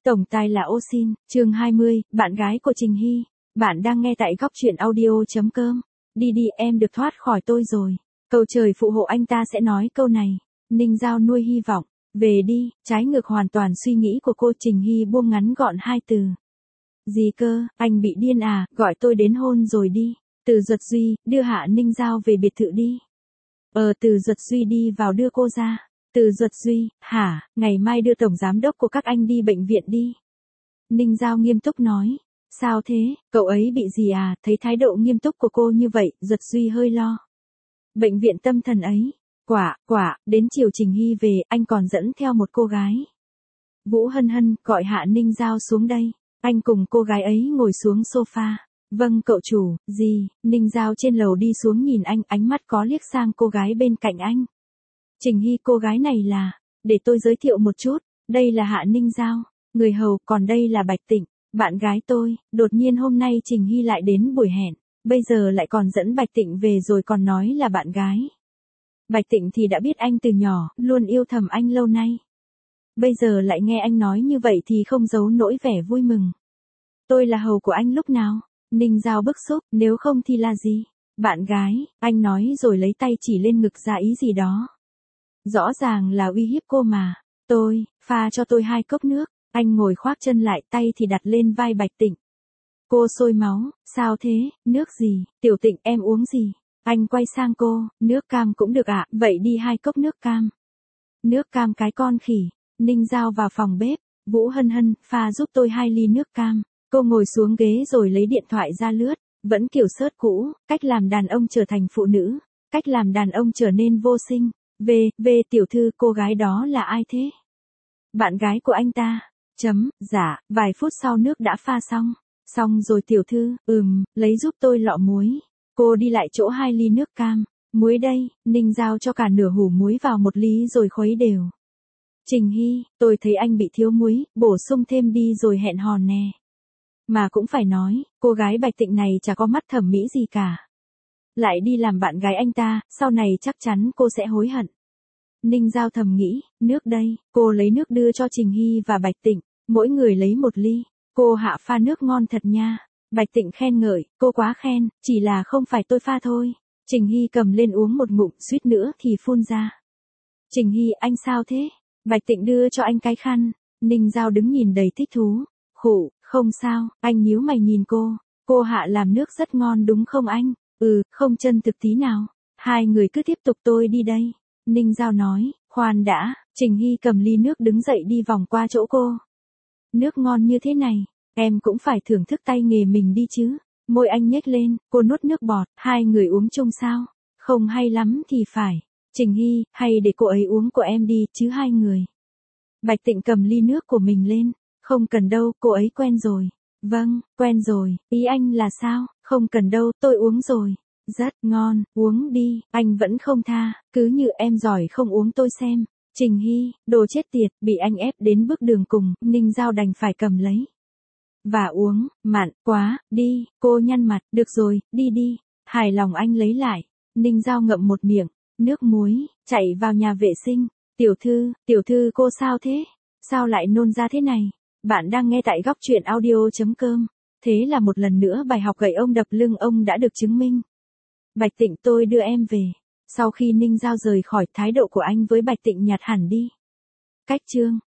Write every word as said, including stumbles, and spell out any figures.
Tổng tài là ô xin, chương hai mươi, bạn gái của Trình Hy. Bạn đang nghe tại góc truyện audio.com. Đi đi em được thoát khỏi tôi rồi. Cầu trời phụ hộ anh ta sẽ nói câu này. Ninh Giao nuôi hy vọng. Về đi, trái ngược hoàn toàn suy nghĩ của cô. Trình Hy buông ngắn gọn hai từ. Gì cơ, anh bị điên à, gọi tôi đến hôn rồi đi. Từ Duật Duy, đưa Hạ Ninh Giao về biệt thự đi. Ờ Từ Duật Duy đi vào đưa cô ra. Từ Duật Duy, hả, ngày mai đưa tổng giám đốc của các anh đi bệnh viện đi. Ninh Giao nghiêm túc nói. Sao thế, cậu ấy bị gì à, thấy thái độ nghiêm túc của cô như vậy, Duật Duy hơi lo. Bệnh viện tâm thần ấy, quả, quả, đến chiều Trình Hy về, anh còn dẫn theo một cô gái. Vũ Hân Hân, gọi Hạ Ninh Giao xuống đây, anh cùng cô gái ấy ngồi xuống sofa. Vâng cậu chủ, gì, Ninh Giao trên lầu đi xuống nhìn anh, ánh mắt có liếc sang cô gái bên cạnh anh. Trình Hy, cô gái này là, để tôi giới thiệu một chút, đây là Hạ Ninh Giao, người hầu, còn đây là Bạch Tịnh, bạn gái tôi. Đột nhiên hôm nay Trình Hy lại đến buổi hẹn, bây giờ lại còn dẫn Bạch Tịnh về rồi còn nói là bạn gái. Bạch Tịnh thì đã biết anh từ nhỏ, luôn yêu thầm anh lâu nay. Bây giờ lại nghe anh nói như vậy thì không giấu nỗi vẻ vui mừng. Tôi là hầu của anh lúc nào? Ninh Giao bức xúc, nếu không thì là gì? Bạn gái, anh nói rồi lấy tay chỉ lên ngực ra ý gì đó. Rõ ràng là uy hiếp cô mà. Tôi, pha cho tôi hai cốc nước. Anh ngồi khoác chân lại, tay thì đặt lên vai Bạch Tịnh. Cô sôi máu, sao thế, nước gì, Tiểu Tịnh em uống gì? Anh quay sang cô, nước cam cũng được ạ, vậy đi hai cốc nước cam. Nước cam cái con khỉ. Ninh Giao vào phòng bếp, Vũ Hân Hân, pha giúp tôi hai ly nước cam. Cô ngồi xuống ghế rồi lấy điện thoại ra lướt, vẫn kiểu sớt cũ, cách làm đàn ông trở thành phụ nữ, cách làm đàn ông trở nên vô sinh. Về, về tiểu thư, cô gái đó là ai thế? Bạn gái của anh ta. Chấm, dạ, vài phút sau nước đã pha xong. Xong rồi tiểu thư, ừm, lấy giúp tôi lọ muối. Cô đi lại chỗ hai ly nước cam. Muối đây, Ninh Giao cho cả nửa hũ muối vào một ly rồi khuấy đều. Trình Hy, tôi thấy anh bị thiếu muối, bổ sung thêm đi rồi hẹn hò nè. Mà cũng phải nói, cô gái Bạch Tịnh này chả có mắt thẩm mỹ gì cả. Lại đi làm bạn gái anh ta, sau này chắc chắn cô sẽ hối hận. Ninh Giao thầm nghĩ, nước đây, cô lấy nước đưa cho Trình Hy và Bạch Tịnh, mỗi người lấy một ly. Cô Hạ pha nước ngon thật nha. Bạch Tịnh khen ngợi, cô quá khen, chỉ là không phải tôi pha thôi. Trình Hy cầm lên uống một ngụm, suýt nữa thì phun ra. Trình Hy, anh sao thế? Bạch Tịnh đưa cho anh cái khăn. Ninh Giao đứng nhìn đầy thích thú. Khụ, không sao, anh nhíu mày nhìn cô. Cô Hạ làm nước rất ngon đúng không anh? Ừ, không chân thực tí nào. Hai người cứ tiếp tục, tôi đi đây. Ninh Giao nói, khoan đã. Trình Hy cầm ly nước đứng dậy đi vòng qua chỗ cô. Nước ngon như thế này, em cũng phải thưởng thức tay nghề mình đi chứ. Môi anh nhếch lên, cô nuốt nước bọt, hai người uống chung sao? Không hay lắm thì phải. Trình Hy, hay để cô ấy uống của em đi, chứ hai người. Bạch Tịnh cầm ly nước của mình lên. Không cần đâu, cô ấy quen rồi. Vâng, quen rồi, ý anh là sao? Không cần đâu, tôi uống rồi. Rất ngon, uống đi, anh vẫn không tha, cứ như em giỏi không uống tôi xem. Trình Hy, đồ chết tiệt, bị anh ép đến bước đường cùng, Ninh Giao đành phải cầm lấy. Và uống, mặn quá, đi, cô nhăn mặt, được rồi, đi đi. Hài lòng anh lấy lại. Ninh Giao ngậm một miệng, nước muối, chạy vào nhà vệ sinh. Tiểu thư, tiểu thư cô sao thế? Sao lại nôn ra thế này? Bạn đang nghe tại góc truyện audio.com. Thế là một lần nữa bài học gậy ông đập lưng ông đã được chứng minh. Bạch Tịnh, tôi đưa em về. Sau khi Ninh Giao rời khỏi, thái độ của anh với Bạch Tịnh nhạt hẳn đi. Cách chương